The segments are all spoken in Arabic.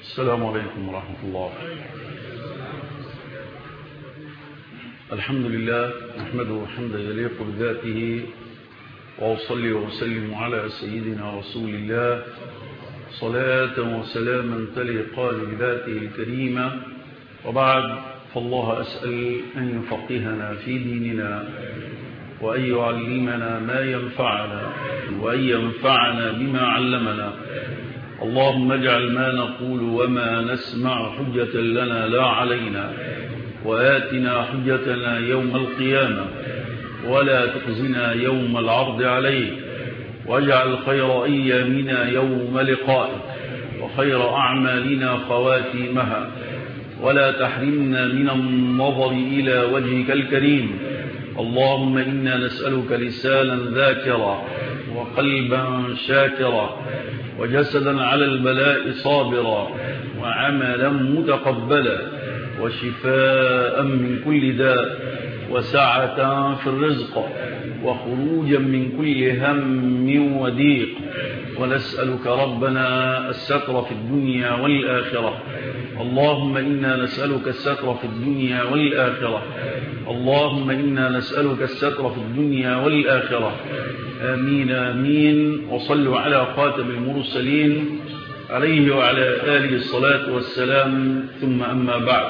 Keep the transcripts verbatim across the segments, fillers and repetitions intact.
السلام عليكم ورحمة الله. الحمد لله نحمده حمدا يليق بذاته، وأصلي وأسلم على سيدنا رسول الله صلاة وسلاما تليقان بذاته الكريمة. وبعد، فالله أسأل أن يفقهنا في ديننا، وأن يعلمنا ما ينفعنا، وأن ينفعنا بما علمنا. اللهم اجعل ما نقول وما نسمع حجة لنا لا علينا، وآتنا حجتنا يوم القيامة، ولا تخزنا يوم العرض عليك، واجعل خير أيامنا يوم لقائك، وخير أعمالنا خواتيمها، ولا تحرمنا من النظر إلى وجهك الكريم. اللهم إنا نسألك لسانا ذاكرا، وقلبا شاكرا، وجسدا على البلاء صابرا، وعملا متقبلا، وشفاء من كل داء، وسعة في الرزق، وخروجا من كل هم وضيق. ونسألك ربنا الستر في الدنيا والآخرة. اللهم إنا نسألك الستر في الدنيا والآخرة. اللهم إنا نسألك الستر في الدنيا والآخرة. آمين آمين. وصلوا على خاتم المرسلين عليه وعلى آله الصلاة والسلام. ثم أما بعد،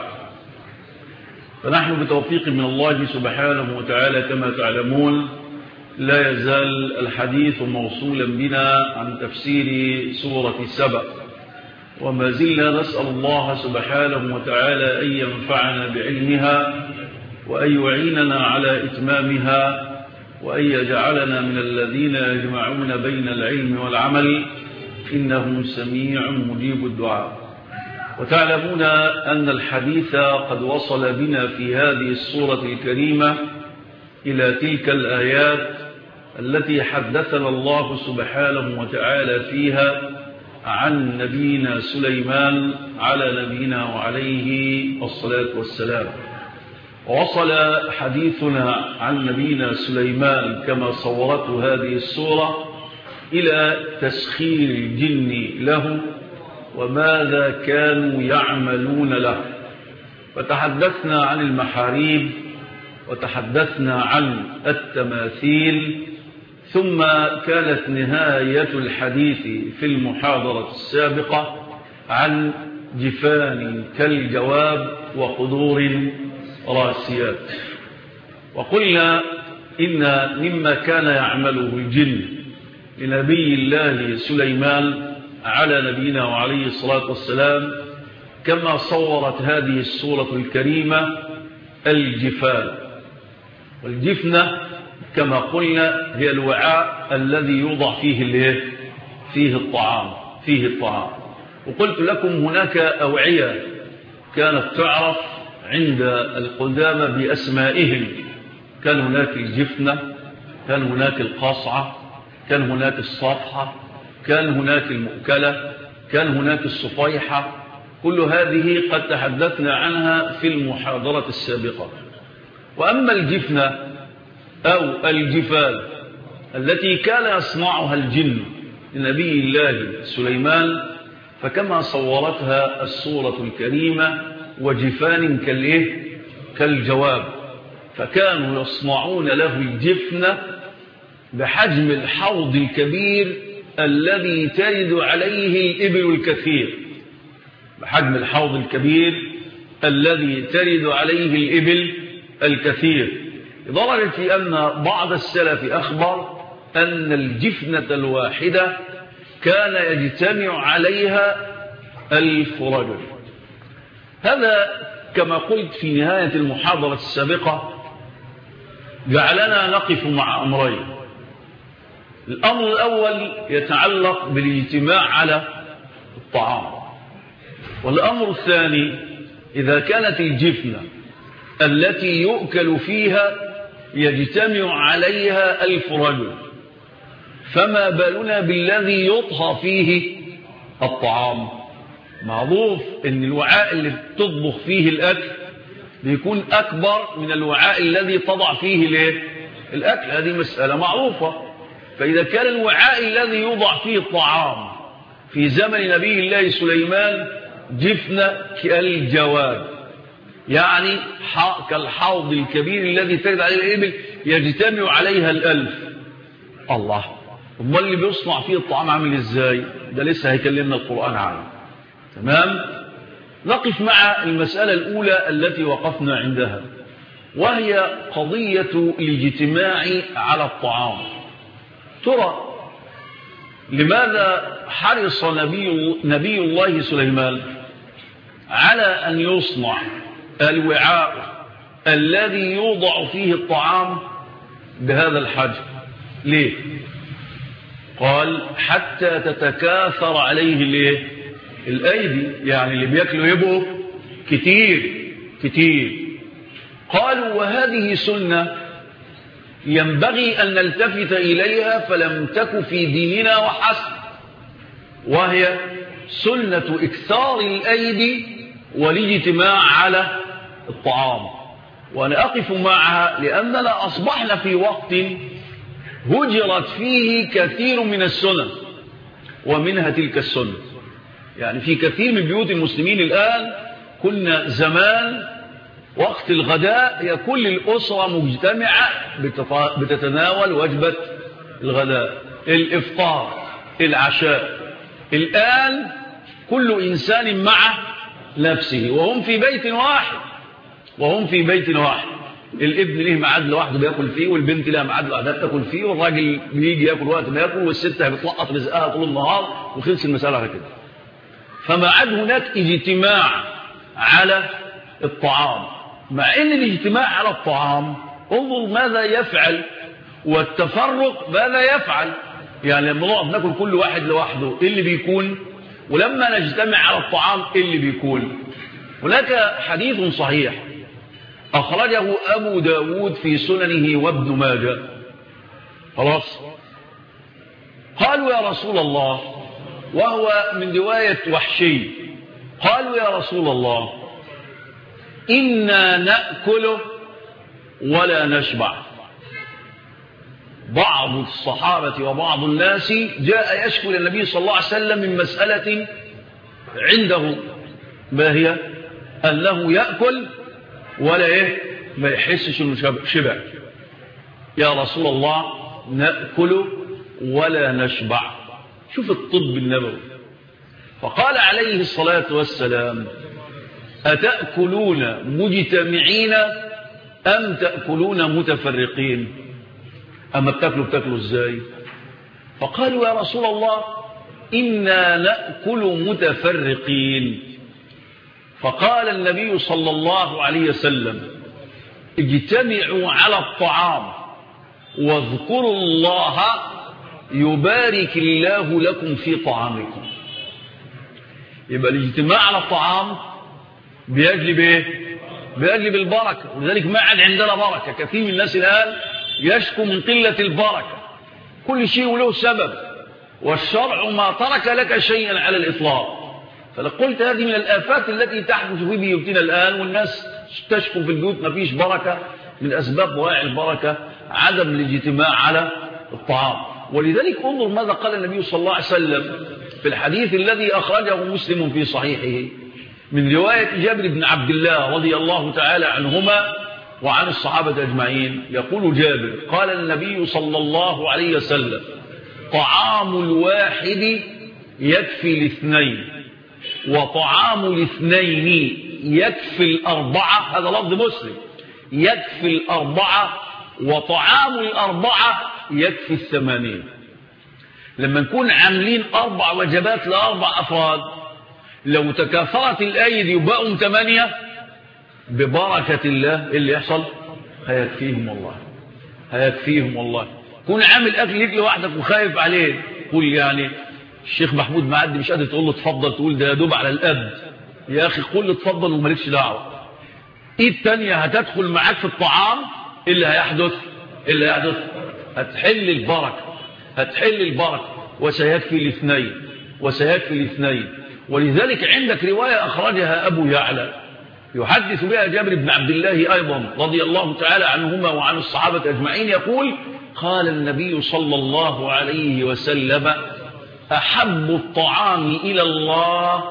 فنحن بتوفيق من الله سبحانه وتعالى كما تعلمون لا يزال الحديث موصولا بنا عن تفسير سورة سبأ، وما زلنا نسأل الله سبحانه وتعالى أن ينفعنا بعلمها، وأن يعيننا على إتمامها، وأن يجعلنا من الذين يجمعون بين العلم والعمل، إنه سميع مجيب الدعاء. وتعلمون أن الحديث قد وصل بنا في هذه السورة الكريمة إلى تلك الآيات التي حدثنا الله سبحانه وتعالى فيها عن نبينا سليمان على نبينا وعليه الصلاة والسلام. ووصل حديثنا عن نبينا سليمان كما صورته هذه السورة إلى تسخير الجن له وماذا كانوا يعملون له. وتحدثنا عن المحاريب، وتحدثنا عن التماثيل، ثم كانت نهاية الحديث في المحاضرة السابقة عن جفان كالجواب وقدور راسيات. وقلنا إن مما كان يعمله الجن لنبي الله سليمان على نبينا وعليه الصلاة والسلام كما صورت هذه السورة الكريمة الجفان. والجفنة كما قلنا هي الوعاء الذي يوضع فيه فيه الطعام فيه الطعام وقلت لكم هناك أوعية كانت تعرف عند القدامى بأسمائهم. كان هناك الجفنة، كان هناك القصعة، كان هناك الصفحة، كان هناك المؤكلة، كان هناك الصفيحة. كل هذه قد تحدثنا عنها في المحاضرة السابقة. وأما الجفنة أو الجفال التي كان يصنعها الجن لنبي الله سليمان فكما صورتها السورة الكريمة وجفان كالإيه؟ كالجواب. فكانوا يصنعون له الجفنة بحجم الحوض الكبير الذي ترد عليه الإبل الكثير، بحجم الحوض الكبير الذي ترد عليه الإبل الكثير، لدرجة أن بعض السلف أخبر أن الجفنة الواحدة كان يجتمع عليها ألف رجل. هذا كما قلت في نهاية المحاضرة السابقة جعلنا نقف مع أمرين. الأمر الأول يتعلق بالاجتماع على الطعام، والأمر الثاني إذا كانت الجفنة التي يؤكل فيها يجتمع عليها ألف رجل، فما بالنا بالذي يطهى فيه الطعام. معروف أن الوعاء اللي تطبخ فيه الأكل بيكون أكبر من الوعاء الذي تضع فيه الأكل، هذه مسألة معروفة. فإذا كان الوعاء الذي يوضع فيه الطعام في زمن نبي الله سليمان جفن كالجواد، يعني كالحوض الكبير الذي ترد عليه الإبل يجتمع عليها الألف. الله، امال اللي بيصنع فيه الطعام عامل ازاي؟ ده لسه هيكلمنا القرآن عنه. تمام. نقف مع المسألة الأولى التي وقفنا عندها، وهي قضية الاجتماع على الطعام. ترى لماذا حرص نبي, نبي الله سليمان على أن يصنع الوعاء الذي يوضع فيه الطعام بهذا الحجم؟ ليه؟ قال حتى تتكاثر عليه الايه؟ الأيدي، يعني اللي بياكلوا يبقوا كتير كتير. قالوا وهذه سنة ينبغي أن نلتفت إليها، فلم تك في ديننا وحسب، وهي سنة إكثار الأيدي والاجتماع على الطعام. وأنا أقف معها لأننا أصبحنا في وقت هجرت فيه كثير من السنن، ومنها تلك السنة. يعني في كثير من بيوت المسلمين الآن، كنا زمان وقت الغداء هي كل الأسرة مجتمعة بتتناول وجبة الغداء، الإفطار، العشاء. الآن كل إنسان مع نفسه، وهم في بيت واحد وهم في بيت واحد الابن له ميعاد لوحده بياكل فيه، والبنت لها ميعاد لوحدها بتاكل فيه، والراجل بيجي ياكل وقت ما ياكل، والست بتلقط رزقها طول النهار، وخلص المسألة على كده. فما عاد هناك اجتماع على الطعام، مع ان الاجتماع على الطعام انظر ماذا يفعل، والتفرق ماذا يفعل. يعني لما نقعد ناكل كل واحد لوحده ايه اللي بيكون، ولما نجتمع على الطعام ايه اللي بيكون. هناك حديث صحيح أخرجه أبو داود في سننه وابن ماجه. خلاص، قالوا يا رسول الله، وهو من رواية وحشي، قالوا يا رسول الله إنا نأكل ولا نشبع. بعض الصحابة وبعض الناس جاء يشكو للنبي صلى الله عليه وسلم من مسألة عنده، ما هي؟ أنه يأكل ولا إيه؟ ما يحسش إنه شبع. يا رسول الله نأكل ولا نشبع. شوف الطب النبوي. فقال عليه الصلاة والسلام أتأكلون مجتمعين أم تأكلون متفرقين؟ أما بتأكلوا بتأكلوا إزاي؟ فقالوا يا رسول الله إنا نأكل متفرقين. فقال النبي صلى الله عليه وسلم اجتمعوا على الطعام واذكروا الله يبارك الله لكم في طعامكم. يبقى الاجتماع على الطعام بيجلب ايه؟ بيجلب البركة. ولذلك ما عاد عندنا بركة. كثير من الناس الآن يشكو من قلة البركة. كل شيء له سبب، والشرع ما ترك لك شيئا على الإطلاق. فلقلت هذه من الآفات التي تحدث في بيوتنا الآن، والناس تشكو في البيوت ما فيش بركة. من أسباب ضياع البركة عدم الاجتماع على الطعام. ولذلك انظر ماذا قال النبي صلى الله عليه وسلم في الحديث الذي أخرجه مسلم في صحيحه من رواية جابر بن عبد الله رضي الله تعالى عنهما وعن الصحابة أجمعين. يقول جابر قال النبي صلى الله عليه وسلم طعام الواحد يكفي الاثنين، وطعام الاثنين يكفي الأربعة. هذا لفظ مسلم. يكفي الأربعة، وطعام الأربعة يكفي الثمانين. لما نكون عاملين أربع وجبات لأربع أفراد، لو تكاثرت الأيدي وبقوا ثمانية ببركة الله اللي يحصل هيكفيهم والله، هيكفيهم والله. كون عامل أكل ليك لوحدك وخايف عليه، قول يعني الشيخ محمود معدي مش قادر تقول له اتفضل، تقول ده يدوب على القد. يا أخي قول له اتفضل ومالكش دعوة. إيه التانية هتدخل معاك في الطعام، إيه اللي هيحدث؟ إيه اللي هيحدث؟ هتحل البركة، هتحل البركة، وسيكفي الاثنين، وسيكفي الاثنين. ولذلك عندك رواية أخرجها أبو يعلى يحدث بها جابر بن عبد الله أيضا رضي الله تعالى عنهما وعن الصحابة أجمعين. يقول قال النبي صلى الله عليه وسلم أحب الطعام إلى الله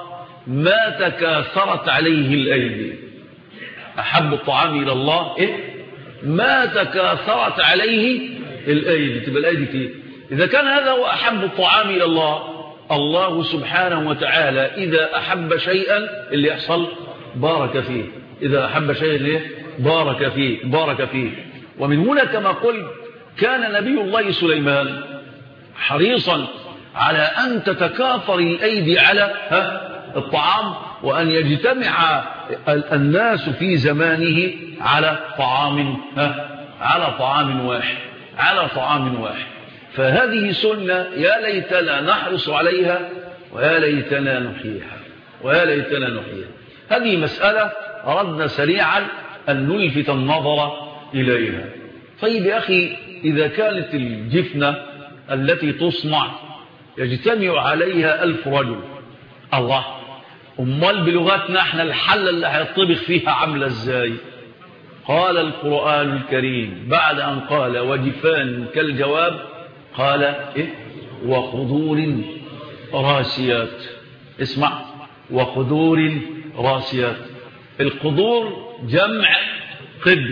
ما تكاثرت عليه الأيدي. أحب الطعام إلى الله إيه؟ ما تكاثرت عليه الأيدي. تبقى الأيدي كتير. إذا كان هذا هو أحب الطعام إلى الله، الله سبحانه وتعالى إذا أحب شيئا اللي يحصل بارك فيه. إذا أحب شيئا اللي بارك فيه بارك فيه. ومن هنا كما قلت كان نبي الله سليمان حريصا على أن تتكاثر الأيدي على الطعام، وأن يجتمع الناس في زمانه على طعام على طعام واحد على طعام واحد. فهذه سنة يا ليتنا نحرص عليها ويا ليتنا نحييها ويا ليتنا نحييها. هذه مسألة أردنا سريعا أن نلفت النظر إليها. طيب يا أخي، إذا كانت الجفنة التي تصنع يجتمع عليها ألف رجل، الله، أمال بلغتنا احنا الحلة اللي هيطبخ فيها عاملة ازاي؟ قال القرآن الكريم بعد أن قال وجفان كالجواب قال إيه؟ وخضور راسيات. اسمع، وخضور راسيات. القدور جمع قدر،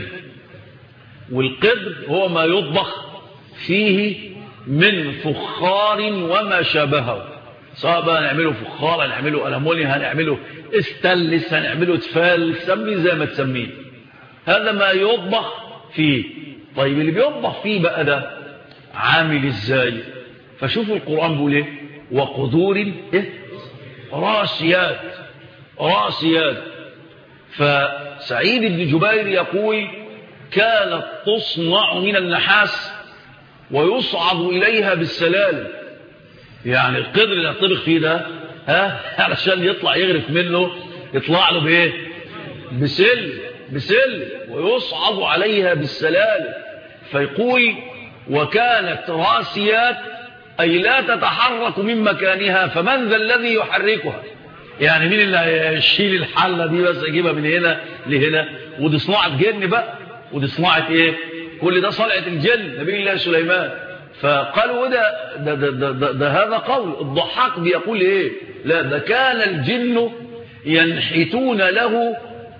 والقدر هو ما يطبخ فيه من فخار وما شابهه، سواء بقى نعمله فخار، هنعمله ألموني، هنعمله استلس، هنعمله تفال، سمي زي ما تسميه. هذا ما يطبخ فيه. طيب اللي بيطبخ فيه بقى ده عامل ازاي؟ فشوفوا القرآن بيقول ايه؟ وقدور ايه؟ راسيات راسيات. فسعيد بن جبير يقول كانت تصنع من النحاس ويصعد إليها بالسلال. يعني القدر اللي هتطبخ فيه ده ها علشان يطلع يغرف منه يطلع له بايه؟ بسل بسل ويصعد عليها بالسلال. فيقول وكانت راسيات أي لا تتحرك من مكانها، فمن ذا الذي يحركها؟ يعني مين اللي هيشيل الحلة دي بس يجيبها من هنا لهنا؟ ودي صناعة جن بقى، ودي صناعة ايه؟ كل ده صنعة الجن نبي الله سليمان. فقالوا ده ده, ده, ده, ده, ده هذا قول الضحاك بيقول ايه؟ لا، ده كان الجن ينحتون له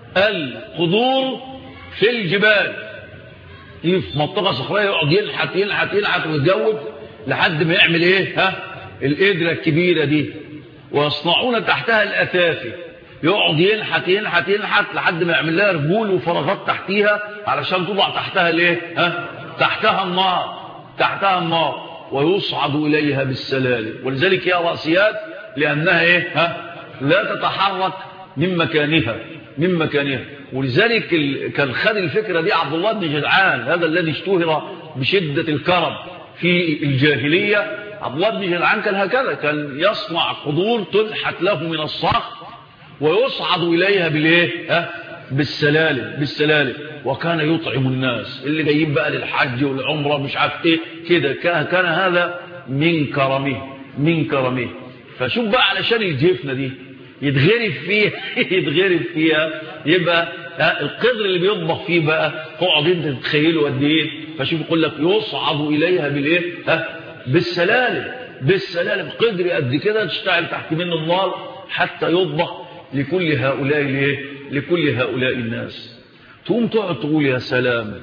القدور في الجبال، في منطقة صخرية يقعد ينحت ينحت ينحت ويتجوب لحد ما يعمل ايه؟ ها القدرة الكبيرة دي، ويصنعون تحتها الأثافي، يقعد ينحت ينحت ينحت لحد ما يعمل لها رجول وفراغات تحتيها علشان تضع تحتها الايه؟ ها تحتها النار تحتها النار ويصعد إليها بالسلالم. ولذلك يا راسيات لأنها ايه؟ ها لا تتحرك من مكانها من مكانها. ولذلك كان خد الفكرة دي عبد الله بن جدعان، هذا الذي اشتهر بشدة الكرم في الجاهلية. عبد الله بن جدعان كان هكذا، كان يصنع قدور تنحت له من الصخر ويصعد إليها بالايه؟ ها بالسلالم بالسلالم وكان يطعم الناس اللي جايين بقى للحج والعمرة مش عارف ايه كده. كان هذا من كرمه من كرمه. فشوف بقى علشان الجفنة دي يتغرف فيها يتغرف فيها يبقى القدر اللي بيطبخ فيه بقى تقعد انت تتخيله قد ايه. فشوف يقول لك يصعد اليها بالايه؟ ها بالسلالم بالسلالم. قدر قد كده تشتعل تحت منه النار حتى يطبخ لكل هؤلاء الايه؟ لكل هؤلاء الناس. تقوم تقعد تقول يا سلام،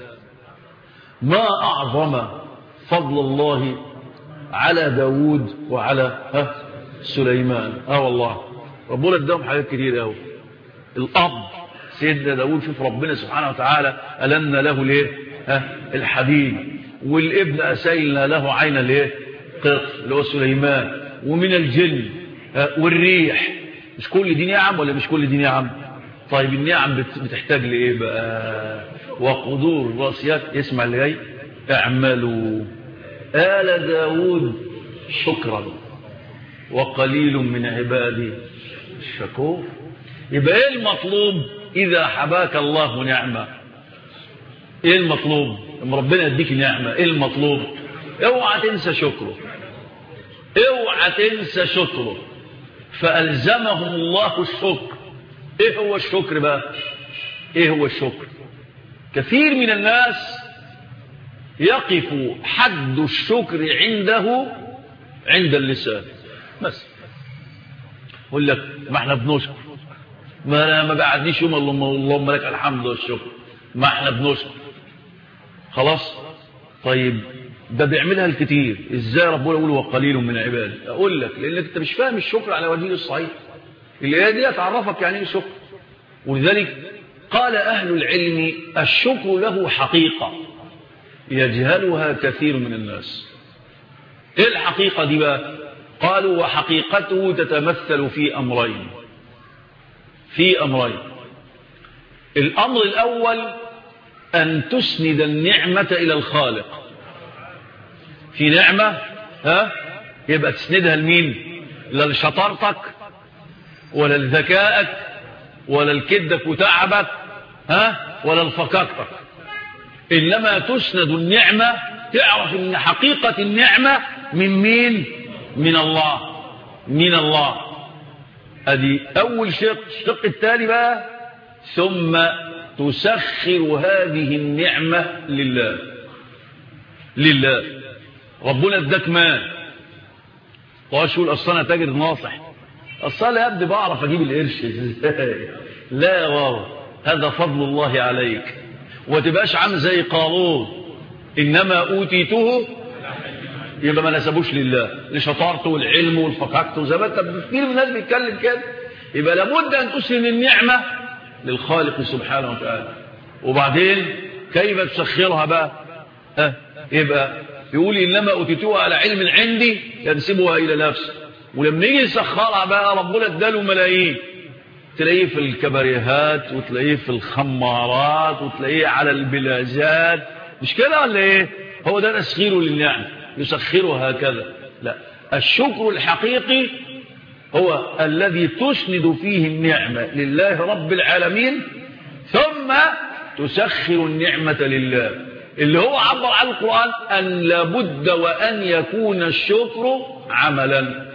ما اعظم فضل الله على داود وعلى ها سليمان. اه والله ربنا اداهم حاجات كتير قوي. الاب سيدنا داود شوف ربنا سبحانه وتعالى ألنا له ليه؟ ها الحديد. والابن أسيلنا له عين الايه؟ قطر اللي هو سليمان. ومن الجن والريح. مش كل دي نعم ولا مش كل دي نعم؟ طيب النعم بتحتاج لايه بقى؟ وقدور راسيات. اسمع اللي جاي، اعملوا آل داود شكرا وقليل من عبادي الشكور. يبقى ايه المطلوب اذا حباك الله نعمة؟ ايه المطلوب لما ربنا يديك نعمة؟ ايه المطلوب؟ اوعى تنسى شكره، اوعى تنسى شكره. فألزمهم الله الشكر. ايه هو الشكر بقى؟ ايه هو الشكر؟ كثير من الناس يقف حد الشكر عنده عند اللسان بس. يقول لك ما احنا بنشكر، ما انا ما بعدنيش يوم اللهم اللهم لك الحمد والشكر، ما احنا بنشكر خلاص. طيب ده بيعملها الكتير، ازاي ربنا يقول وقليل من عبادي؟ اقول لك لانك انت مش فاهم الشكر على وجهه الصحيح. اللي دي تعرفك يعني ايه شكر. ولذلك قال اهل العلم الشكر له حقيقه يجهلها كثير من الناس. ايه الحقيقه دي بقى؟ قالوا وحقيقته تتمثل في امرين في امرين الامر الاول ان تسند النعمه الى الخالق. في نعمه ها يبقى تسندها لمين؟ لا لشطارتك ولا لذكائك ولا لكدك وتعبك ها ولا لفكاكتك، انما تسند النعمه. تعرف ان حقيقه النعمه من مين؟ من الله من الله. ادي اول شق. الشق الثاني بقى ثم تسخر هذه النعمه لله. لله ربنا اداك مال، طاش يقول اصل انا تاجر ناصح، اصل يا ابني بعرف اجيب القرش ازاي. لا يا بابا، هذا فضل الله عليك. وتبقاش عامل زي قارون انما اوتيته، يبقى ما نسبوش لله لشطارته والعلم والفقاقته زي ما انت كتير من الناس بيتكلم كده. يبقى لابد ان تسلم النعمه للخالق سبحانه وتعالى. وبعدين كيف تسخرها بقى؟ ها يبقى يقول انما اوتيتوها على علم عندي ينسبها الى نفسه. ولما يجي يسخرها بقى ربنا اداله ملايين، تلاقيه في الكباريهات وتلاقيه في الخمارات وتلاقيه على البلاجات، مش كده ولا ايه؟ هو ده تسخيره للنعمه، يسخرها هكذا. لا، الشكر الحقيقي هو الذي تسند فيه النعمه لله رب العالمين ثم تسخر النعمه لله، اللي هو عبر عن القرآن أن لابد وأن يكون الشكر عملا.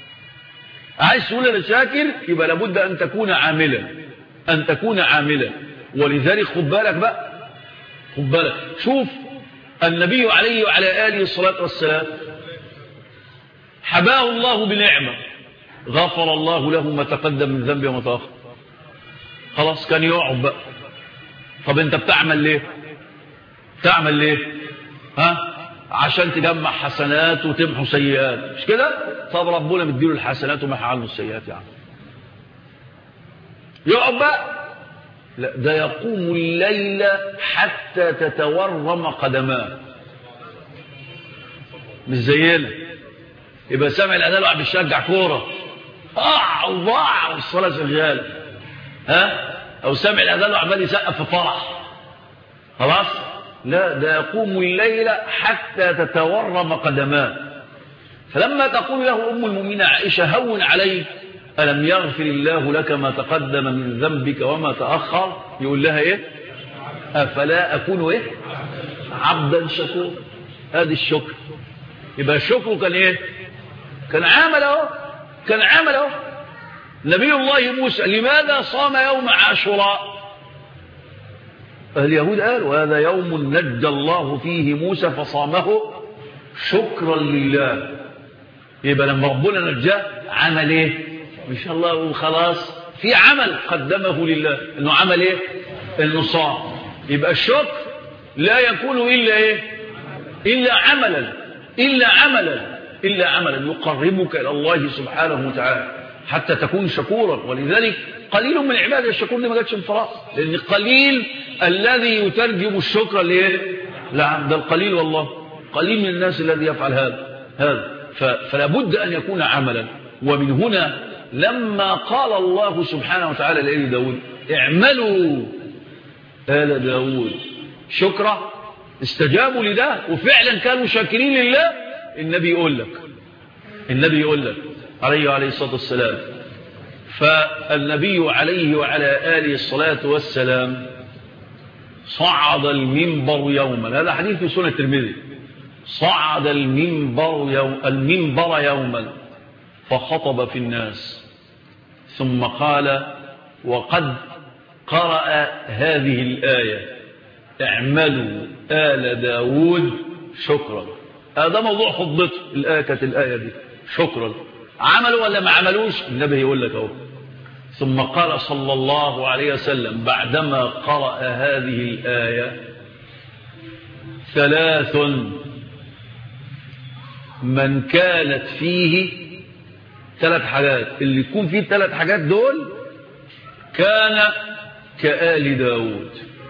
عايز تقول أنا شاكر يبقى لابد أن تكون عاملا، أن تكون عاملا. ولذلك خد بالك بقى، خد بالك. شوف النبي عليه وعلى آله الصلاة والسلام حباه الله بنعمة، غفر الله له ما تقدم من ذنبه وما تأخر. خلاص كان يقعد بقى. طب أنت بتعمل ليه؟ تعمل ليه؟ ها؟ عشان تجمع حسنات وتمحو سيئات، مش كده؟ طب ربنا مديله الحسنات ومحى عنه السيئات يعني. يقعد بقى؟ لا، ده يقوم الليل حتى تتورم قدماه. مش زينا يبقى سامع الاذان وقاعد بيشجع كوره، اه الله والصلاه شغاله، ها؟ او سامع الاذان وعمال يسقف في فرح، خلاص؟ لا، ده يقوم الليل حتى تتورم قدماه. فلما تقول له أم المؤمنين عائشة هون عليك ألم يغفر الله لك ما تقدم من ذنبك وما تأخر، يقول لها إيه؟ أفلا أكون إيه؟ عبدا شكورا. هذا الشكر. يبقى الشكر كان إيه؟ كان عمل أهو، كان عمل أهو. نبي الله موسى لماذا صام يوم عاشوراء؟ اليهود قالوا هذا يوم نجى الله فيه موسى فصامه شكرا لله. يبقى لما ربنا نجاه عمل ايه؟ ان شاء الله وخلاص في عمل قدمه لله، انه عمل ايه؟ انه صام. يبقى الشكر لا يكون الا ايه؟ الا عملا، الا عملا، الا عملا يقربك الى الله سبحانه وتعالى حتى تكون شكورا. ولذلك قليل من العباد الشكور دي ما جاتش انفراد، لان قليل الذي يترجم الشكر لايه؟ لا، ده القليل والله، قليل من الناس الذي يفعل هذا هذا فلا بد ان يكون عملا. ومن هنا لما قال الله سبحانه وتعالى لآل داود اعملوا آل داود شكرا، استجابوا لده وفعلا كانوا شاكرين لله. النبي يقول لك النبي يقول لك عليه وعليه الصلاة والسلام، فالنبي عليه وعلى آله الصلاة والسلام صعد المنبر يوما، هذا حديث في سنة الترمذي، صعد المنبر يوم المنبر يوما فخطب في الناس ثم قال وقد قرأ هذه الآية اعملوا آل داود شكرا. هذا موضوع خطبته، الآية كانت الآية دي شكرا. عملوا ولا ما عملوش؟ النبي يقول لك اهو. ثم قال صلى الله عليه وسلم بعدما قرأ هذه الآية: ثلاث من كانت فيه، ثلاث حاجات، اللي يكون فيه ثلاث حاجات دول كان كآل داود.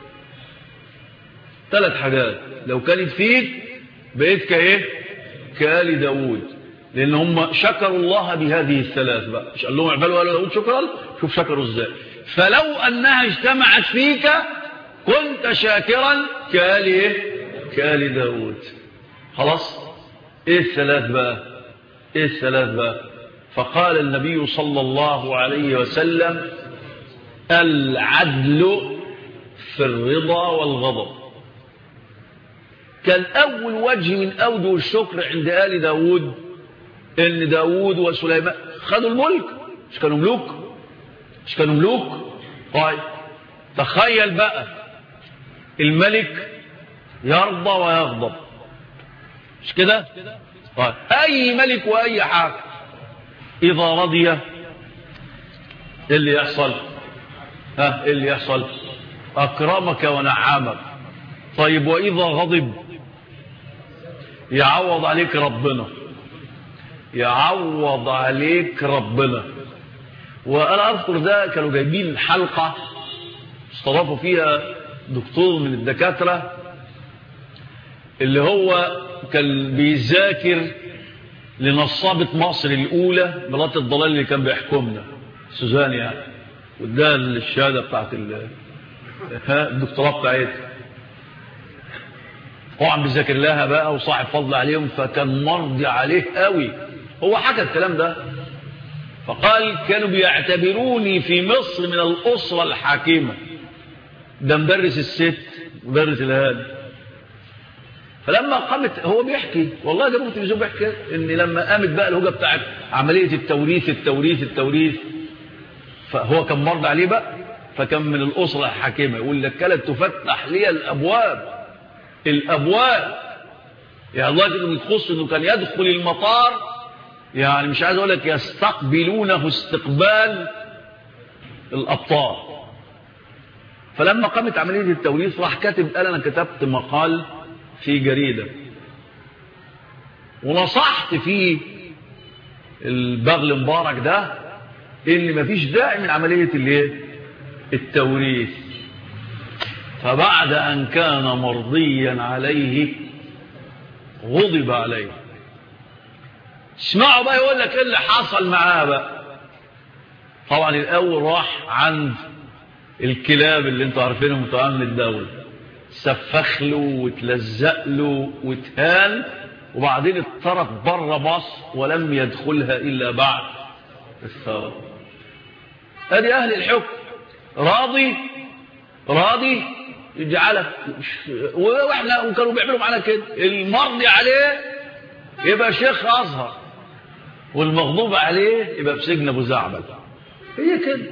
ثلاث حاجات لو كانت فيك بقيت كايه؟ كآل داود، لأن هم شكروا الله بهذه الثلاث بقى. مش قال لهم اعملوا آل داود شكرا؟ شوف شكروا ازاي. فلو أنها اجتمعت فيك كنت شاكرا كآل ايه؟ كآل داود. خلاص. ايه الثلاث بقى؟ ايه الثلاث بقى؟ فقال النبي صلى الله عليه وسلم: العدل في الرضا والغضب. كان أول وجه من أوجه الشكر عند آل داود إن داود وسليمان خدوا الملك. مش كانوا ملوك؟ مش كانوا ملوك؟ طيب تخيل بقى الملك يرضى ويغضب، مش كده؟ طيب أي ملك وأي حاكم إذا رضي إيه اللي يحصل؟ ها إيه اللي يحصل؟ أكرمك ونعمك. طيب وإذا غضب يعوض عليك ربنا، يعوض عليك ربنا. وأنا أذكر ده كانوا جايبين حلقة استضافوا فيها دكتور من الدكاترة اللي هو كان بيذاكر لنصابة مصر الأولى مرات الضلال اللي كان بيحكمنا سوزان يعني، وده الشهادة بتاعت الدكتوراه بتاعتها. طبعا بيذاكر لها بقى وصاحب فضل عليهم، فكان مرضي عليه قوي. هو حكى الكلام ده فقال: كانوا بيعتبروني في مصر من الأسرة الحاكمة. ده مدرس الست مدرس الهادي. فلما قامت هو بيحكي والله ده ممكن يزوم بيحكي ان لما قامت بقى الهوجه بتاعت عمليه التوريث التوريث التوريث فهو كان مرضى عليه بقى، فكان من الاسره الحاكمه. يقول لك: كانت تفتح لي الابواب الابواب يعني الله كده يخص انه كان يدخل المطار، يعني مش عايز اقول لك يستقبلونه استقبال الابطال. فلما قامت عمليه التوريث راح كاتب قال: انا كتبت مقال في جريدة ونصحت فيه البغل مبارك ده ان مفيش داعي من عملية الايه؟ التوريث. فبعد ان كان مرضيا عليه غضب عليه. اسمعوا بقى يقول لك ايه اللي حصل معاه بقى. طبعا الاول راح عند الكلاب اللي انتوا عارفينهم بتوع امن الدولة، سفخ له وتلزق له وتهان، وبعدين اتطرد بره مصر ولم يدخلها الا بعد الثوره. ادي اهل الحكم. راضي راضي يجعلك، واحنا وكانوا بيعملوا معانا كده، المرضي عليه يبقى شيخ ازهر والمغضوب عليه يبقى في سجن ابو زعبل. هي كده.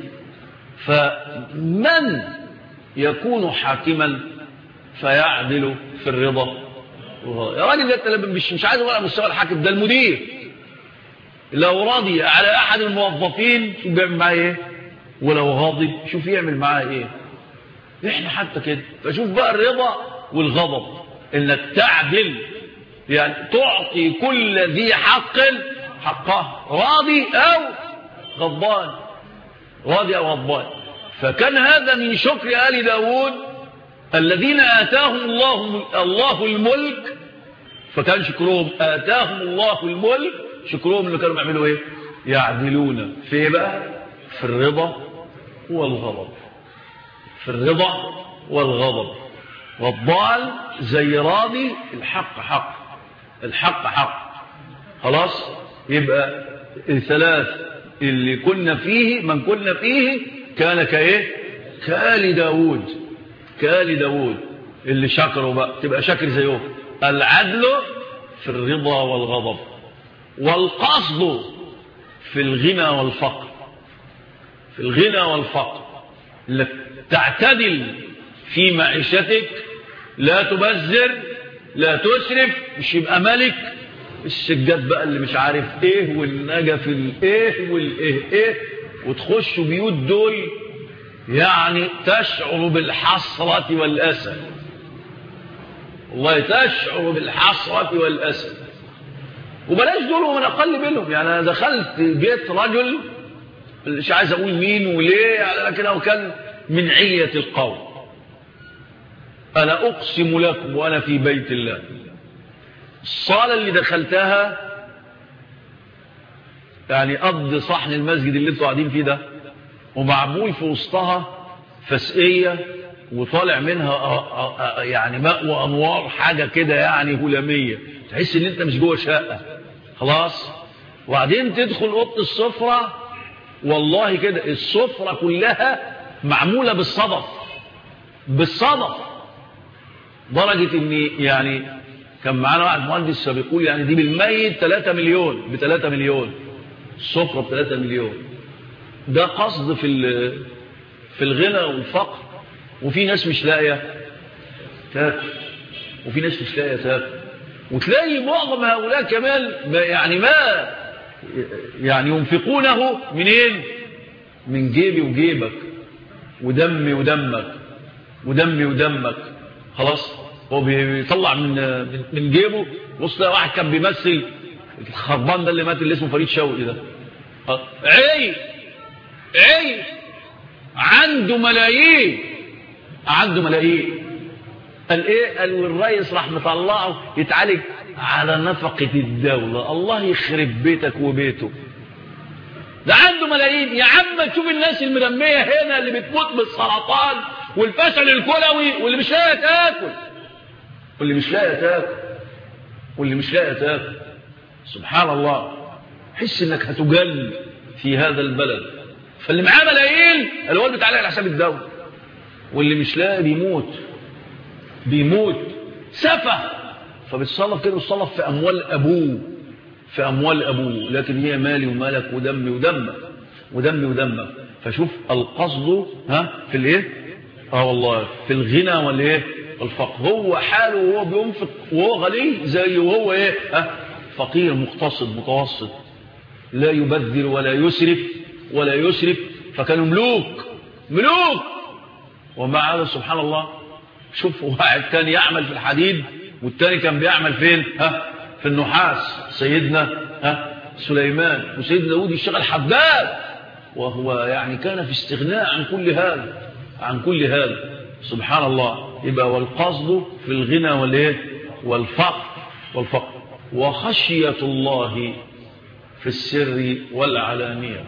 فمن يكون حاكما فيعدل في الرضا. يا راجل ده انت مش مش عايز ولا مستوى الحاكم، ده المدير لو راضي على احد الموظفين شوف بيعمل معاه ايه، ولو غاضب شوف يعمل معاه ايه. احنا حتى كده. فشوف بقى الرضا والغضب، انك تعدل يعني تعطي كل ذي حق حقه، راضي او غضبان، راضي او غضبان. فكان هذا من شكر آل داود الذين آتاهم الله الله الملك. فكان شكرهم آتاهم الله الملك، شكرهم اللي كانوا بيعملوا ايه؟ يعدلون في ايه بقى؟ في الرضا والغضب. في الرضا والغضب. والضال زي راضي، الحق حق، الحق حق. خلاص. يبقى الثلاث اللي كنا فيه، من كنا فيه كان كايه؟ كآل داود. كآل داود اللي شكروا بقى تبقى شكر زيهم. العدل في الرضا والغضب، والقصد في الغنى والفقر. في الغنى والفقر لك تعتدل في معيشتك، لا تبذر، لا تسرف، مش يبقى ملك السجاد بقى اللي مش عارف ايه والنجف الايه والايه ايه، وتخشوا بيوت دول يعني تشعر بالحسرة والأسى، والله تشعر بالحسرة والأسى. وبلاش دول ومن أقل منهم. يعني أنا دخلت بيت رجل مش عايز أقول مين وليه، لكنه كان من علية القوم. أنا أقسم لكم وأنا في بيت الله، الصالة اللي دخلتها يعني قض صحن المسجد اللي انتوا قاعدين فيه ده، ومعمول في وسطها فسقية وطالع منها يعني ماء وأنوار، حاجة كده يعني هلامية، تحس ان انت مش جوه شقة خلاص. وبعدين تدخل أوضة السفرة، والله كده السفرة كلها معمولة بالصدف بالصدف، درجة ان يعني كان معانا واحد مهندس بيقول يعني دي بالميت ثلاثة مليون، بثلاثة مليون السفرة بثلاثة مليون. ده قصد في في الغنى والفقر. وفي ناس مش لاقيه تاكل، وفي ناس مش لاقيه تاكل، وتلاقي معظم هؤلاء كمان يعني ما يعني ينفقونه منين؟ من جيبي وجيبك ودمي ودمك ودمي ودمك خلاص. هو بيطلع من من جيبه. بص ده واحد كان بيمثل الخربان ده اللي مات اللي اسمه فريد شوقي ده، عيب عيب عنده ملايين، عنده ملايين. قال ايه؟ قال والرئيس راح مطلعه يتعالج على نفقة الدولة. الله يخرب بيتك وبيته، ده عنده ملايين. يا عم تشوف الناس المرمية هنا اللي بتموت بالسرطان والفشل الكلوي، واللي مش لاقي تاكل، واللي مش لاقي تاكل واللي مش لاقي تاكل سبحان الله. حس انك هتجل في هذا البلد. فاللي معاه ملايين الوالد بتاعه على حساب الدولة، واللي مش لاقي بيموت بيموت سفه. فبتصرف كده، بتصرف في اموال ابوه، في اموال ابوه، لكن هي مالي ومالك ودمي ودمك ودمي ودمك. فشوف القصد ها في الايه؟ اه والله في الغنى والايه؟ الفقر. هو حاله وهو بينفق وهو غني زي وهو ايه؟ ها فقير مقتصد متوسط، لا يبذر ولا يسرف ولا يسرف. فكانوا ملوك ملوك. ومع هذا سبحان الله شوف واحد كان يعمل في الحديد والتاني كان بيعمل فين؟ ها في النحاس. سيدنا ها سليمان وسيدنا داود يشتغل حداد، وهو يعني كان في استغناء عن كل هذا عن كل هذا سبحان الله. يبقى والقصد في الغنى والايه؟ والفقر والفقر وخشية الله في السر والعلانية.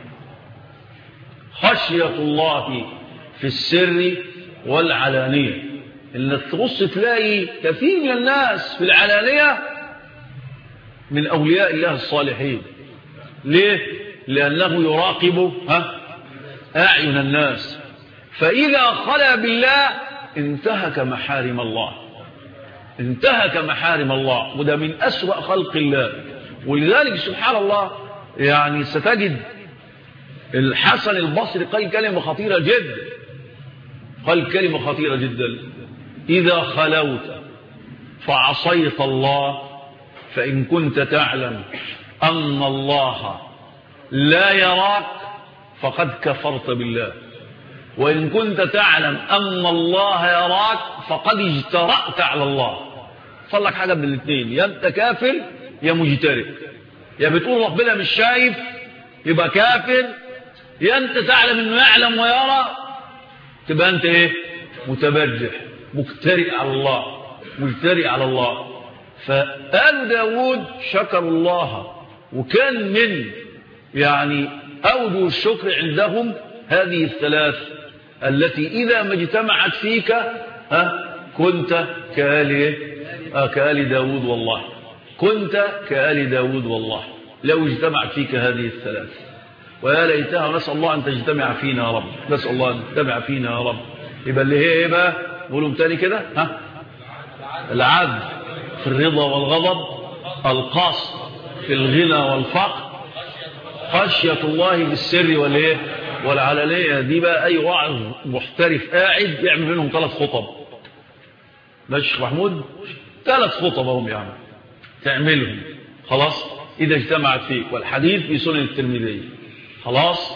خشية الله في السر والعلانية. إنك تبص تلاقي كثير من الناس في العلانية من أولياء الله الصالحين. ليه؟ لأنه يراقب ها أعين الناس، فإذا خلا بالله انتهك محارم الله، انتهك محارم الله، وده من أسوأ خلق الله. ولذلك سبحان الله يعني ستجد الحسن البصري قال كلمة خطيرة جدا، قال كلمة خطيرة جدا: إذا خلوت فعصيت الله فإن كنت تعلم أن الله لا يراك فقد كفرت بالله، وإن كنت تعلم أن الله يراك فقد اجترأت على الله. صار لك حاجة من الاثنين، يا أنت كافر يا مجترئ. يا بتقول ربنا مش شايف يبقى كافر، يا أنت تعلم أنه يعلم ويرى تبقى أنت إيه؟ متبجح مجترئ على الله، مجترئ على الله. فآل داود شكروا الله، وكان من يعني أوجه الشكر عندهم هذه الثلاث التي إذا ما اجتمعت فيك ها كنت كآل آه كآل داود والله، كنت كآل داود والله لو اجتمعت فيك هذه الثلاث. ويا ليتها، نسأل الله أن تجتمع فينا يا رب، نسأل الله أن تجتمع فينا يا رب. يبقى اللي هي إيه بقى؟ نقولهم تاني كده ها العدل في الرضا والغضب، القصد في الغنى والفقر، خشية الله بالسر والايه والعلانية. دي بقى أي واعظ محترف قاعد يعمل منهم ثلاث خطب. ماشي محمود؟ ثلاث خطب هم يعني تعملهم خلاص إذا اجتمعت فيه، والحديث في سنن الترمذي. خلاص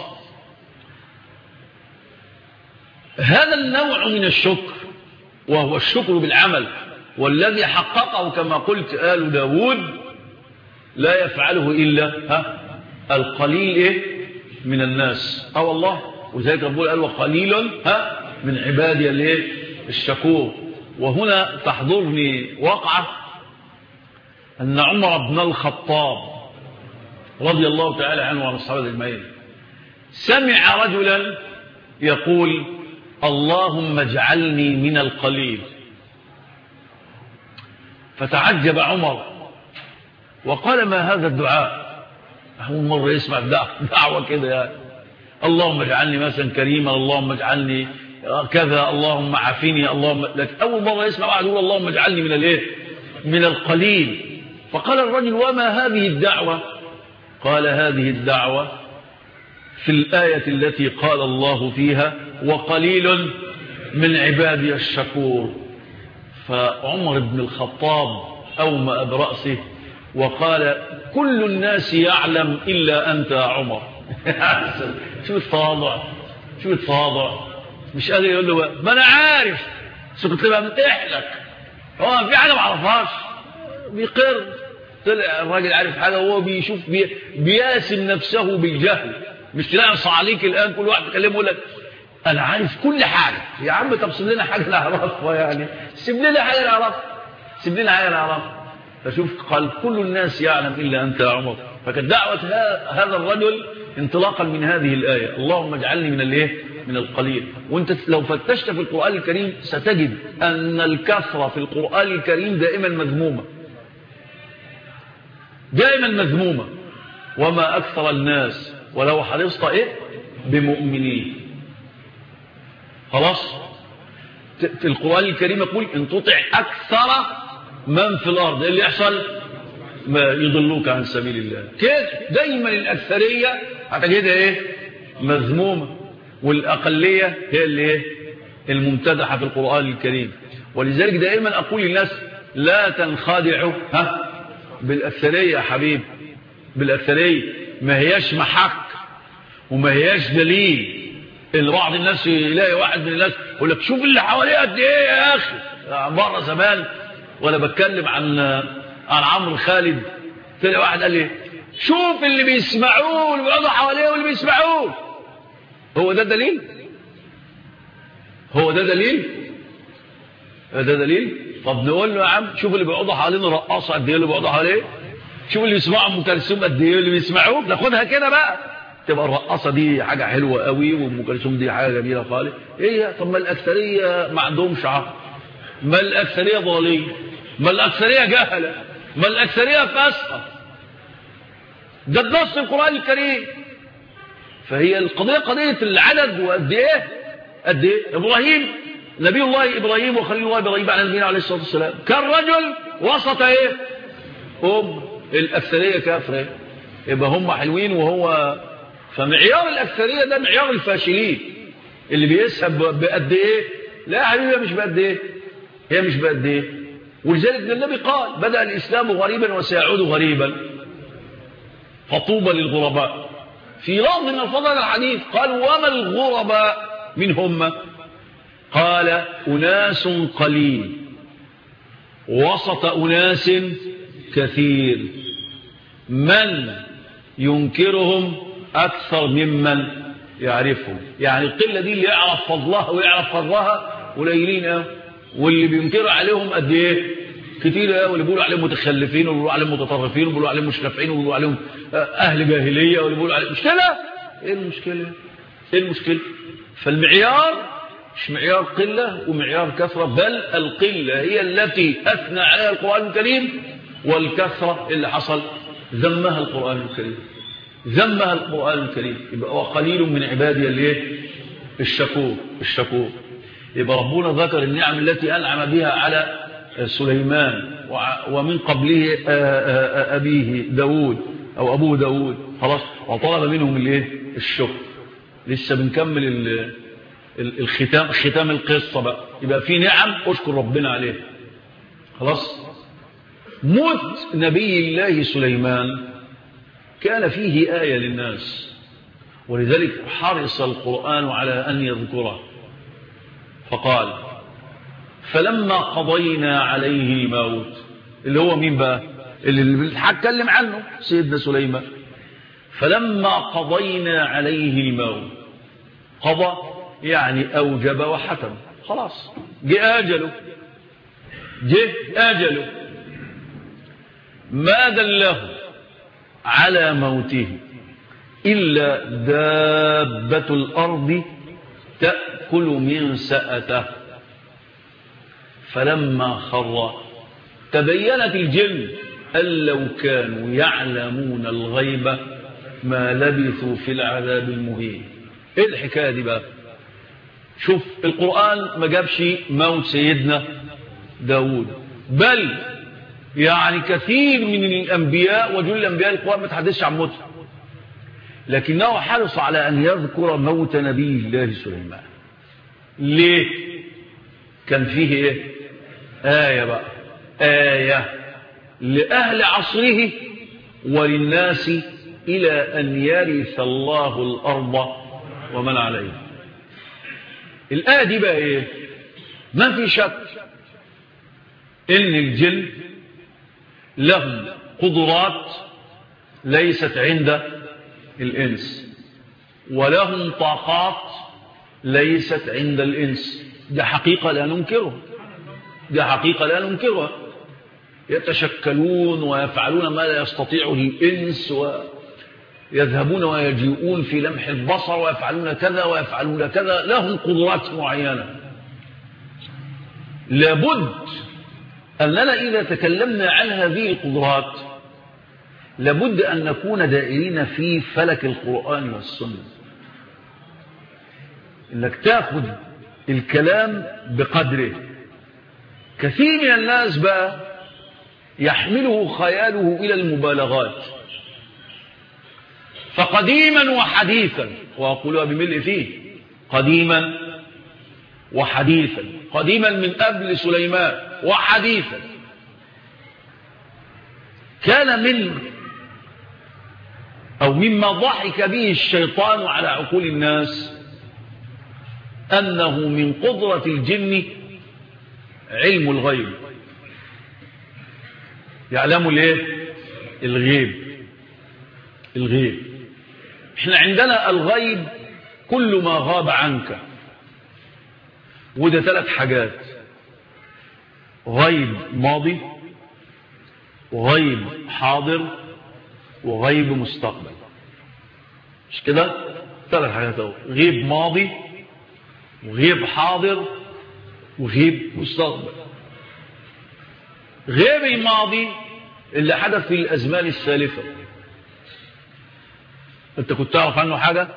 هذا النوع من الشكر وهو الشكر بالعمل، والذي حققه كما قلت آل داود لا يفعله إلا ها القليل إيه من الناس. أو الله، وذلك ربنا قال وقليل ها من عبادي الايه الشكور. وهنا تحضرني وقعة أن عمر بن الخطاب رضي الله تعالى عنه وعن الصحابة أجمعين سمع رجلا يقول اللهم اجعلني من القليل، فتعجب عمر وقال ما هذا الدعاء؟ أول مرة يسمع دعوة كده يعني اللهم اجعلني مثلا كريما، اللهم اجعلني كذا، اللهم عافني، اللهم، لكن أول مرة يسمع واحد يقول اللهم اجعلني من الايه من القليل. فقال الرجل وما هذه الدعوة؟ قال هذه الدعوة في الآية التي قال الله فيها وقليل من عبادي الشكور. فعمر بن الخطاب أومأ برأسه وقال كل الناس يعلم إلا أنت يا عمر. شو التواضع، شو التواضع، مش قادر يقول له ما أنا عارف، كنت تبقى متحلك، هو في حاجة ما عرفهاش، بيقر. طلع الراجل عارف حاجة وهو بيشوف بي بياسم نفسه بالجهل. مش تلاقي صعاليك الآن كل واحد يكلمه يقول لك أنا عارف كل حاجة. يا عم طب سيب لنا حاجة نعرفها، يعني سيب لنا حاجة نعرفها، سيب لنا حاجة نعرفها. فشوف قال كل الناس يعلم إلا أنت يا عمر. فكانت دعوة هذا الرجل انطلاقا من هذه الآية اللهم اجعلني من الايه من القليل. وانت لو فتشت في القرآن الكريم ستجد أن الكثرة في القرآن الكريم دائما مذمومة، دائما مذمومة. وما أكثر الناس ولو حرصت إيه بمؤمنين. خلاص القرآن الكريم يقول إن تطع أكثر من في الأرض اللي يحصل ما يضلوك عن سبيل الله. كده دايما الأكثرية هتجدها إيه مذمومة، والأقلية هي اللي إيه الممتدحة في القرآن الكريم. ولذلك دائما أقول للناس لا تنخدعوا ها بالأكثرية يا حبيب، بالأكثرية ما هياش محك وما هياش دليل. إن بعض الناس يلاقي واحد من الناس يقول لك شوف اللي حواليه قد إيه يا أخي. مرة زمان وأنا بتكلم عن عن عمرو خالد تلاقي واحد قال لي شوف اللي بيسمعوه واللي بيقعدوا حواليه واللي بيسمعوه. هو ده دليل؟ هو ده دليل؟ ده دليل؟ طب نقول له يا عم شوف اللي بيقعدوا حوالينا رقاصه قد ايه اللي بيقعدوا حواليه، شوف اللي بيسمعوا ام كلثوم قد ايه اللي بيسمعوه. ناخدها كده بقى تبقى الرقاصه دي حاجه حلوه قوي وام كلثوم دي حاجه جميله خالص. ايه طب ما الاكثريه ما عندهمش عقل، ما الاكثريه ضالين، ما الاكثريه جهله، ما الاكثريه فاسقه. ده النص القرآن الكريم. فهي القضيه قضيه العدد وقد ايه قد ايه. ابراهيم نبي الله إبراهيم وخليل الله إبراهيم على نبينا عليه الصلاة والسلام كان رجل وسط إيه هم الأكثرية كافرة، يبقى هم حلوين وهو. فمعيار الأكثرية ده معيار الفاشلين اللي بيسحب بقد إيه. لا يا حبيبي مش بقد إيه، هي مش بقد إيه. ولذلك النبي قال بدأ الإسلام غريبا وسيعود غريبا فطوبى للغرباء. في لفظ من الفضل الحديث قال وما الغرباء من هم؟ قال أناس قليل وسط أناس كثير من ينكرهم أكثر ممن يعرفهم. يعني القلة دي اللي يعرف فضلها ويعرف فضلها قليلين قوي، واللي بينكروا عليهم قد ايه كتير قوي. واللي بيقولوا عليهم متخلفين واللي بيقولوا عليهم متطرفين واللي بيقولوا عليهم مشرفين واللي بيقولوا عليهم أهل جاهلية واللي بيقولوا عليهم مشكلة. ايه المشكلة؟ ايه المشكلة؟ فالمعيار مش معيار قلة ومعيار كثرة، بل القلة هي التي أثنى عليها القرآن الكريم، والكثرة اللي حصل ذمها القرآن الكريم، ذمها القرآن الكريم. يبقى وقليل من عبادي الايه الشكور الشكور. يبقى ربنا ذكر النعم التي أنعم بها على سليمان ومن قبله أبيه داود أو أبوه داود. خلاص وطلب منهم الايه الشكر. لسه بنكمل الختام ختام القصة بقى. يبقى في نعم اشكر ربنا عليه. خلاص موت نبي الله سليمان كان فيه آية للناس، ولذلك حرص القرآن على أن يذكره، فقال فلما قضينا عليه الموت، اللي هو مين بقى؟ اللي هتكلم عنه سيدنا سليمان. فلما قضينا عليه الموت، قضى يعني أوجب وحتم، خلاص جاء أجله، جه أجله، ما دله على موته إلا دابة الأرض تأكل من سأته. فلما خر تبينت الجن أن لو كانوا يعلمون الغيب ما لبثوا في العذاب المهين. ايه الحكاية دي بقى؟ شوف القرآن ما جابش موت سيدنا داود، بل يعني كثير من الأنبياء وجل الأنبياء القرآن ما تحدثش عن موته، لكنه حرص على أن يذكر موت نبي الله سليمان. ليه؟ كان فيه ايه؟ آية بقى، آية لأهل عصره وللناس إلى أن يرث الله الأرض ومن عليها. الآية دي بقى ايه؟ ما في شك إن الجن لهم قدرات ليست عند الإنس، ولهم طاقات ليست عند الإنس. دي حقيقة لا ننكرها، دي حقيقة لا ننكرها. يتشكلون ويفعلون ما لا يستطيعه الإنس، ويذهبون ويجيئون في لمح البصر، ويفعلون كذا ويفعلون كذا، لهم قدرات معينة. لابد أننا إذا تكلمنا عن هذه القدرات لابد أن نكون دائرين في فلك القرآن والسنة، إنك تأخذ الكلام بقدره. كثير من الناس بقى يحمله خياله إلى المبالغات، فقديما وحديثا، وأقولها بملء فيه، قديما وحديثا، قديما من قبل سليمان وحديثا، كان من أو مما ضحك به الشيطان على عقول الناس أنه من قدرة الجن علم الغيب. يعلموا الايه؟ الغيب. الغيب احنا عندنا الغيب كل ما غاب عنك، وده ثلاث حاجات: غيب ماضي، وغيب حاضر، وغيب مستقبل. مش كده؟ ثلاث حاجات اهو: غيب ماضي، وغيب حاضر، وغيب مستقبل. غيب الماضي اللي حدث في الأزمان السالفة، انت كنت تعرف عنه حاجة؟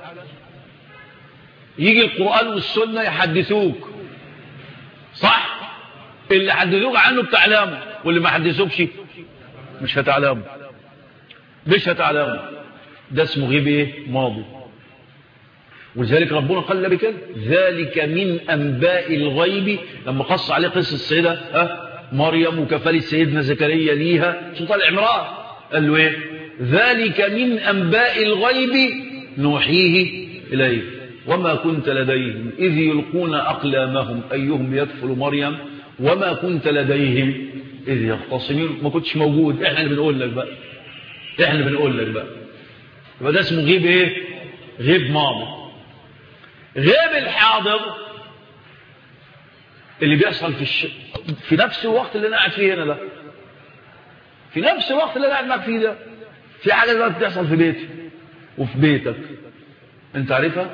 يجي القرآن والسنة يحدثوك، صح؟ اللي حدثوك عنه بتعلمه، واللي ما حدثوكش مش هتعلمه، مش هتعلمه. ده اسمه غيب ايه؟ ماضي. ولذلك ربنا قال بكده: ذلك من أنباء الغيب، لما قص عليه قصة السيدة ها مريم وكفالة سيدنا زكريا ليها سلطان العمران، قال له ايه؟ ذلك من أنباء الغيب نوحيه إليه وما كنت لديهم إذ يلقون أقلامهم أيهم يكفل مريم وما كنت لديهم إذ يختصمون. ما كنتش موجود، احنا اللي بنقول لك بقى، احنا اللي بنقول لك بقى. يبقى ده اسمه غيب ايه؟ غيب ماضي. غيب الحاضر اللي بيحصل في الش... في نفس الوقت اللي انا قاعد فيه هنا ده، في نفس الوقت اللي انا قاعد معاك فيه ده، في حاجه دلوقتي بتحصل في بيتي وفي بيتك، انت عارفها؟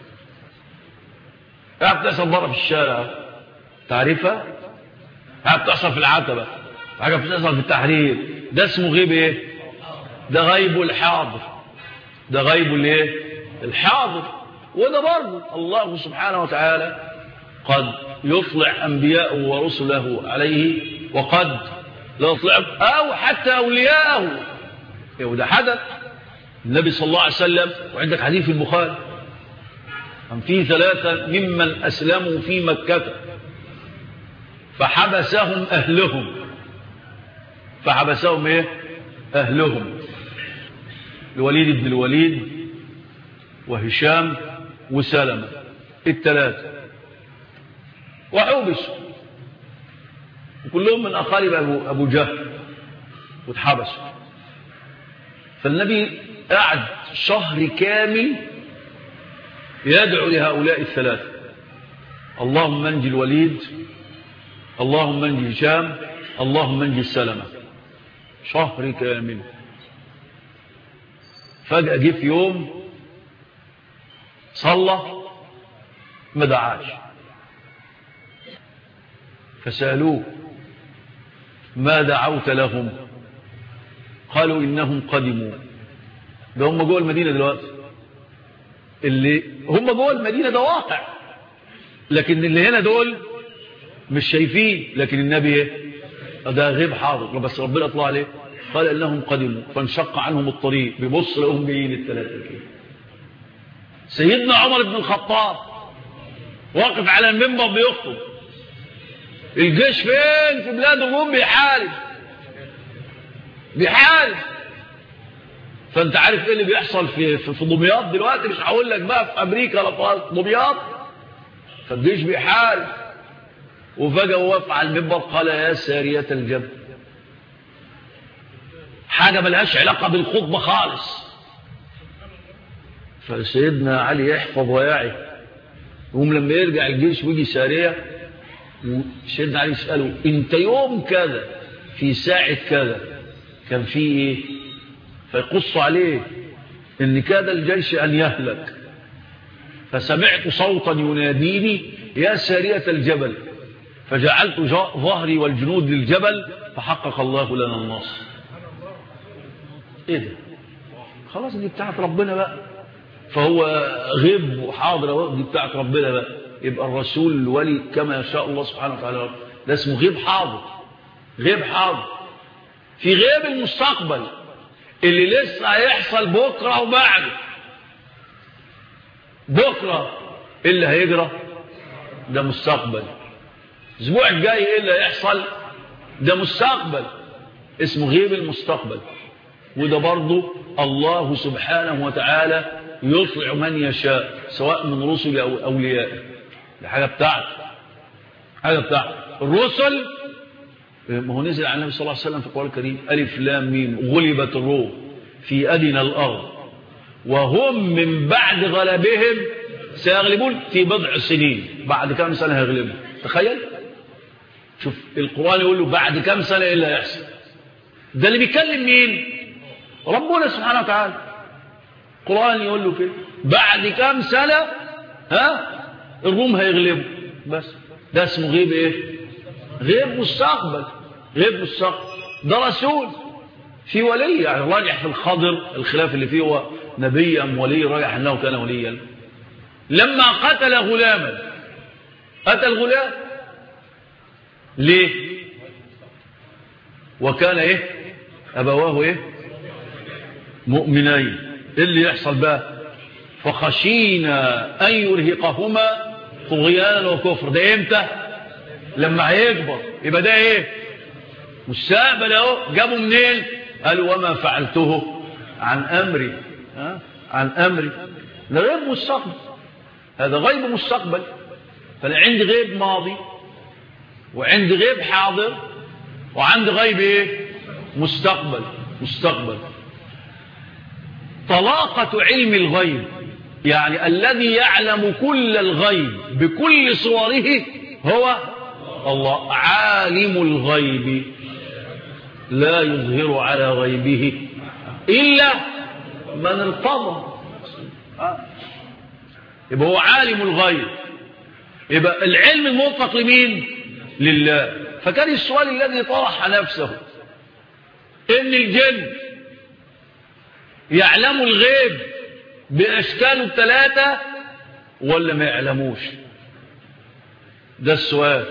حاجه بتحصل بره في الشارع، تعرفها؟ حاجه بتحصل في العتبه، حاجه بتحصل في التحرير. ده اسمه غيب ايه؟ ده غيب الحاضر، ده غيب الايه؟ الحاضر. وده برضه الله سبحانه وتعالى قد يطلع أنبياءه ورسله عليه، وقد لا يطلع أو حتى أولياءه. وده حدث النبي صلى الله عليه وسلم، وعندك حديث في البخاري: كان في ثلاثة ممن أسلموا في مكة فحبسهم أهلهم فحبسهم ايه اهلهم، الوليد بن الوليد وهشام وسلمة الثلاثة، وحبسوا وكلهم من أقارب أبو, أبو جهل واتحبسوا. فالنبي قعد شهر كامل يدعو لهؤلاء الثلاثة، اللهم انجي الوليد، اللهم انجي هشام، اللهم انجي السلمة، شهر كامل. فجأة جه في يوم صلى ما دعاش، فسألوه ما دعوت لهم؟ قالوا إنهم قدموا. ده هم جوه المدينة دلوقتي، اللي هم جوه المدينة ده واقع، لكن اللي هنا دول مش شايفين، لكن النبي ايه ده غيب حاضر، بس ربنا اطلع عليه قال انهم قدموا، فانشق عنهم الطريق، بيبص لهم جايين الثلاثه كده. سيدنا عمر بن الخطاب واقف على المنبر بيخطب، الجيش فين في بلاد الروم بيحارب بيحارب فانت عارف ايه اللي بيحصل في في دمياط دلوقتي، مش هقول لك بقى في امريكا ولا في دمياط، فالجيش بيحارب. وفجأة وقف على المنبر قال يا سارية الجبل، حاجة ملهاش علاقة بالخطبة خالص. فسيدنا علي يحفظ ويعي، يقوم لما يرجع الجيش ويجي سارية، سيدنا علي يسأله انت يوم كذا في ساعة كذا كان في ايه؟ فيقص عليه ان كاد الجيش ان يهلك، فسمعت صوتا يناديني يا سارية الجبل، فجعلت ظهري والجنود للجبل فحقق الله لنا النصر. ايه ده؟ خلاص دي بتاعت ربنا بقى، فهو غيب وحاضر دي بتاعت ربنا بقى، يبقى الرسول الولي كما يشاء الله سبحانه وتعالى، ده اسمه غيب حاضر. غيب حاضر في غيب المستقبل اللي لسه هيحصل بكره وبعده. بكره اللي هيجرى ده مستقبل، الاسبوع الجاي ايه اللي هيحصل ده مستقبل، اسمه غيب المستقبل. وده برضه الله سبحانه وتعالى يطلع من يشاء سواء من رسل او اولياء، دي حاجه بتاعته، حاجه بتاعته. الرسل ما هو نزل على النبي صلى الله عليه وسلم في القرآن الكريم ألف لام ميم غلبت الروم في أدنى الأرض وهم من بعد غلبهم سيغلبون في بضع سنين. بعد كم سنة هيغلبوا؟ تخيل، شوف القرآن يقول له بعد كم سنة إيه اللي هيحصل. ده اللي بيكلم مين؟ ربنا سبحانه وتعالى. القرآن يقول له كده بعد كم سنة ها الروم هيغلبوا. بس ده اسمه غيب ايه؟ غيب مستقبل. غيب مستقبل. ده رسول في ولي، يعني راجح في الخضر الخلاف اللي فيه هو نبي ام ولي، راجح انه كان وليا. لما قتل غلاما، قتل غلام ليه؟ وكان ايه؟ ابواه ايه؟ مؤمنين. ايه اللي يحصل بقى؟ فخشينا ان يرهقهما طغيانا وكفر. ده امتى؟ لما هيكبر. يبقى ده ايه؟ مستقبل اهو. جابوا منين؟ قالوا وما فعلته عن امري. ها؟ عن امري. ده غيب مستقبل، هذا غيب مستقبل. فانا عندي غيب ماضي وعندي غيب حاضر وعندي غيب ايه؟ مستقبل. مستقبل. طلاقة علم الغيب، يعني الذي يعلم كل الغيب بكل صوره هو الله. عالم الغيب لا يظهر على غيبه إلا من ارتضى. يبقى هو عالم الغيب. يبقى العلم المطلق لمين؟ لله. فكان السؤال الذي طرح نفسه إن الجن يعلم الغيب بأشكاله الثلاثة ولا ما يعلموش؟ ده السؤال.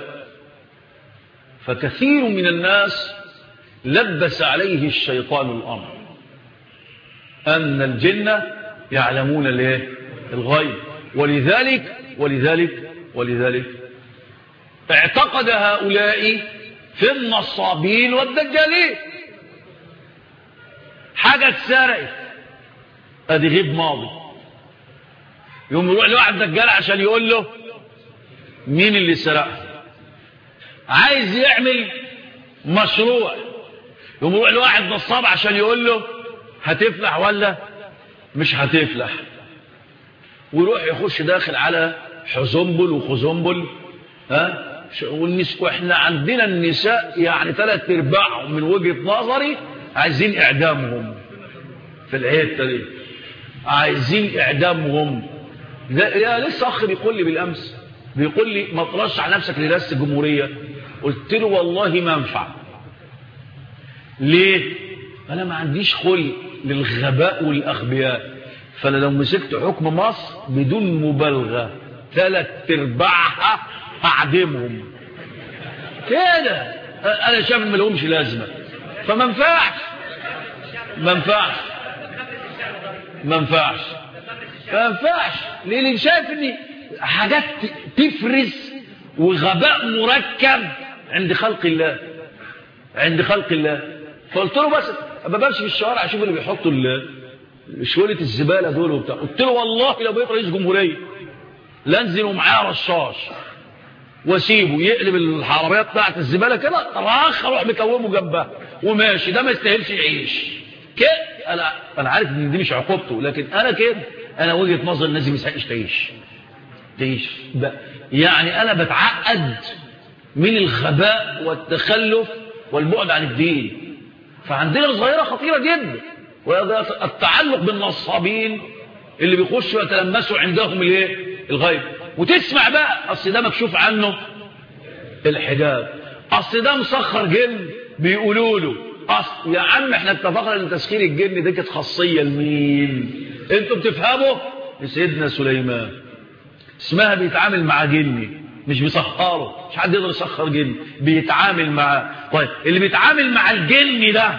فكثير من الناس لبس عليه الشيطان الأمر أن الجن يعلمون الغيب، ولذلك ولذلك ولذلك اعتقد هؤلاء في النصابين والدجالين حاجة اتسرقت، ادي غيب ماضي. يقوم يروح لواحد دجال عشان يقول له مين اللي سرقها. عايز يعمل مشروع، يقوم يروح لواحد نصاب عشان يقول له هتفلح ولا مش هتفلح. ويروح يخش داخل على حزنبل وخزنبل. ها واحنا عندنا النساء يعني ثلاث ارباعهم من وجهة نظري عايزين اعدامهم في الحته دي، عايزين اعدامهم. يا لسه اخ بيقول لي بالامس، بيقول لي ما ترشح نفسك لرئاسه الجمهوريه. قلت له والله ما انفع. ليه؟ انا ما عنديش خلق للغباء والاغبياء. فانا لو مسكت حكم مصر بدون مبالغه ثلاث ارباعها هعدمهم كده. انا شايف ما لهمش لازمه، فما ينفعش ما ينفعش ما ينفعش ما ينفعش ليه؟ اللي شايف ان حاجات تفرز وغباء مركب عند خلق الله، عند خلق الله. فقلت له بس ابقى بمشي في الشوارع اشوف اللي بيحطوا شويه الزباله دول وبتاع. قلت له والله لو بقيت رئيس جمهوريه لانزل ومعاه رشاش واسيبه يقلب العربيه بتاعت الزباله كده، راخ اروح مكومه جنبها وماشي. ده ما يستاهلش يعيش كده. انا انا عارف ان دي مش عقوبته، لكن انا كده انا وجهه نظر الناس ما يستحقش تعيش تعيش يعني انا بتعقد من الغباء والتخلف والبعد عن الدين. فعندنا ظاهره خطيره جدا، وهذا التعلق بالنصابين اللي بيخشوا يتلمسوا عندهم الايه؟ الغيب. وتسمع بقى اصل ده مكشوف عنه الحجاب، اصل ده مسخر جن بيقولوا له. اصل يا عم احنا اتفقنا ان تسخير الجن دي كانت خاصيه لمين؟ انتوا بتفهموا؟ لسيدنا سليمان. اسمها بيتعامل مع جني، مش بيسخره. مش حد يقدر يسخر جن، بيتعامل معاه. طيب اللي بيتعامل مع الجن ده،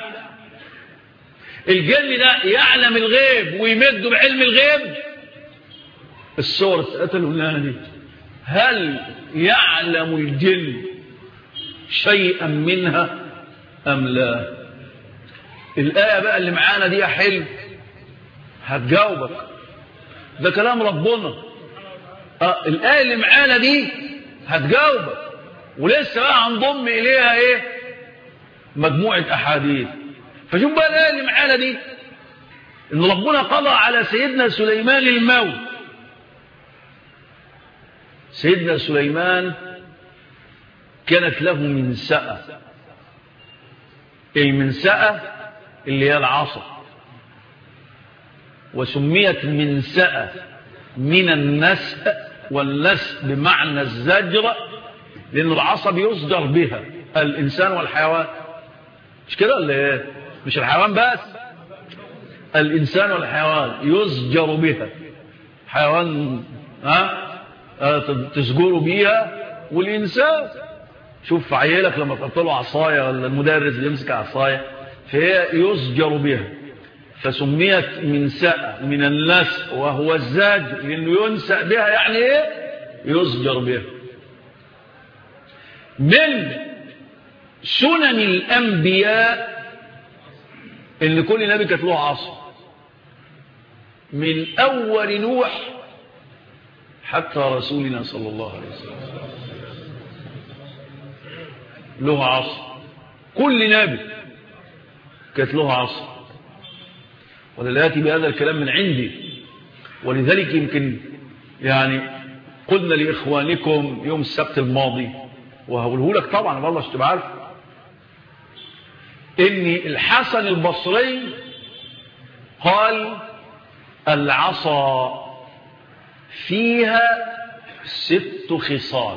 الجن ده يعلم الغيب ويمده بعلم الغيب. السورة اتقتلوا دي، هل يعلم الجن شيئا منها أم لا؟ الآية بقى اللي معانا دي يا حلو هتجاوبك، ده كلام ربنا. آه الآية اللي معانا دي هتجاوبك، ولسه بقى هنضم إليها إيه؟ مجموعة أحاديث. فشوف بقى الآية اللي معانا دي، إن ربنا قضى على سيدنا سليمان الموت. سيدنا سليمان كانت له منسأة، المنسأة اللي هي العصا، وسميت منسأة من النسء، والنسء بمعنى الزجر، لأن العصا بيصدر بها الإنسان والحيوان. مش كده ولا ايه؟ مش الحيوان بس، الإنسان والحيوان يزجر بها. حيوان ها تسجروا بيها، والإنسان شوف عيالك لما تحط له عصاية ولا المدرس اللي يمسك عصاية، فهي يزجر بها. فسميت منسأة من النسء وهو الزاج، لأنه ينسأ بها يعني ايه؟ يزجر بها. من سنن الأنبياء إن كل نبي كانت له عصا، من أول نوح حتى رسولنا صلى الله عليه وسلم له عصا. كل نبي كانت له عصا. ولا يأتي بهذا الكلام من عندي، ولذلك يمكن يعني قلنا لإخوانكم يوم السبت الماضي، وهقوله لك طبعا والله عشان تبقى عارف، إن الحسن البصري قال العصا فيها ست خصال.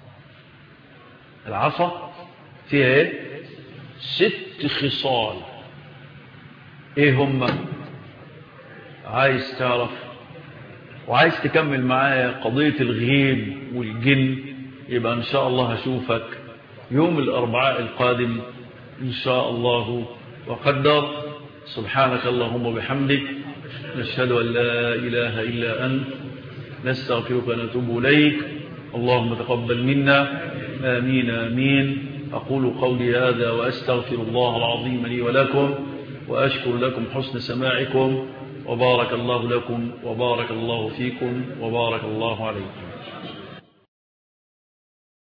العصا فيها ايه؟ ست خصال. ايه هم؟ عايز تعرف وعايز تكمل معايا قضية الغيب والجن، يبقى ان شاء الله هشوفك يوم الاربعاء القادم ان شاء الله وقدر. سبحانك اللهم وبحمدك، نشهد ان لا اله الا انت، نستغفرك ونتوب إليك. اللهم تقبل منا، آمين آمين. أقول قولي هذا وأستغفر الله العظيم لي ولكم، وأشكر لكم حسن سماعكم، وبارك الله لكم وبارك الله فيكم وبارك الله عليكم.